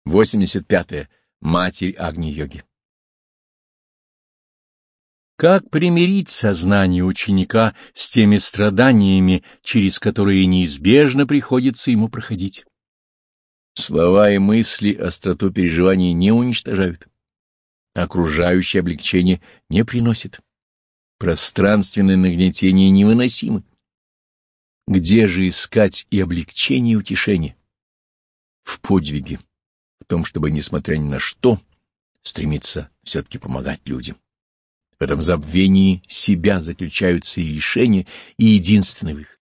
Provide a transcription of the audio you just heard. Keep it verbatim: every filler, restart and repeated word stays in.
восемьдесят пятое. Матерь Агни-йоги. Как примирить сознание ученика с теми страданиями, через которые неизбежно приходится ему проходить? Слова и мысли остроту переживаний не уничтожают, окружающее облегчение не приносит. Пространственное нагнетение невыносимо. Где же искать и облегчение, и утешение? В подвиге, в том, чтобы, несмотря ни на что, стремиться все-таки помогать людям. В этом забвении себя заключаются и решения, и единственный выход.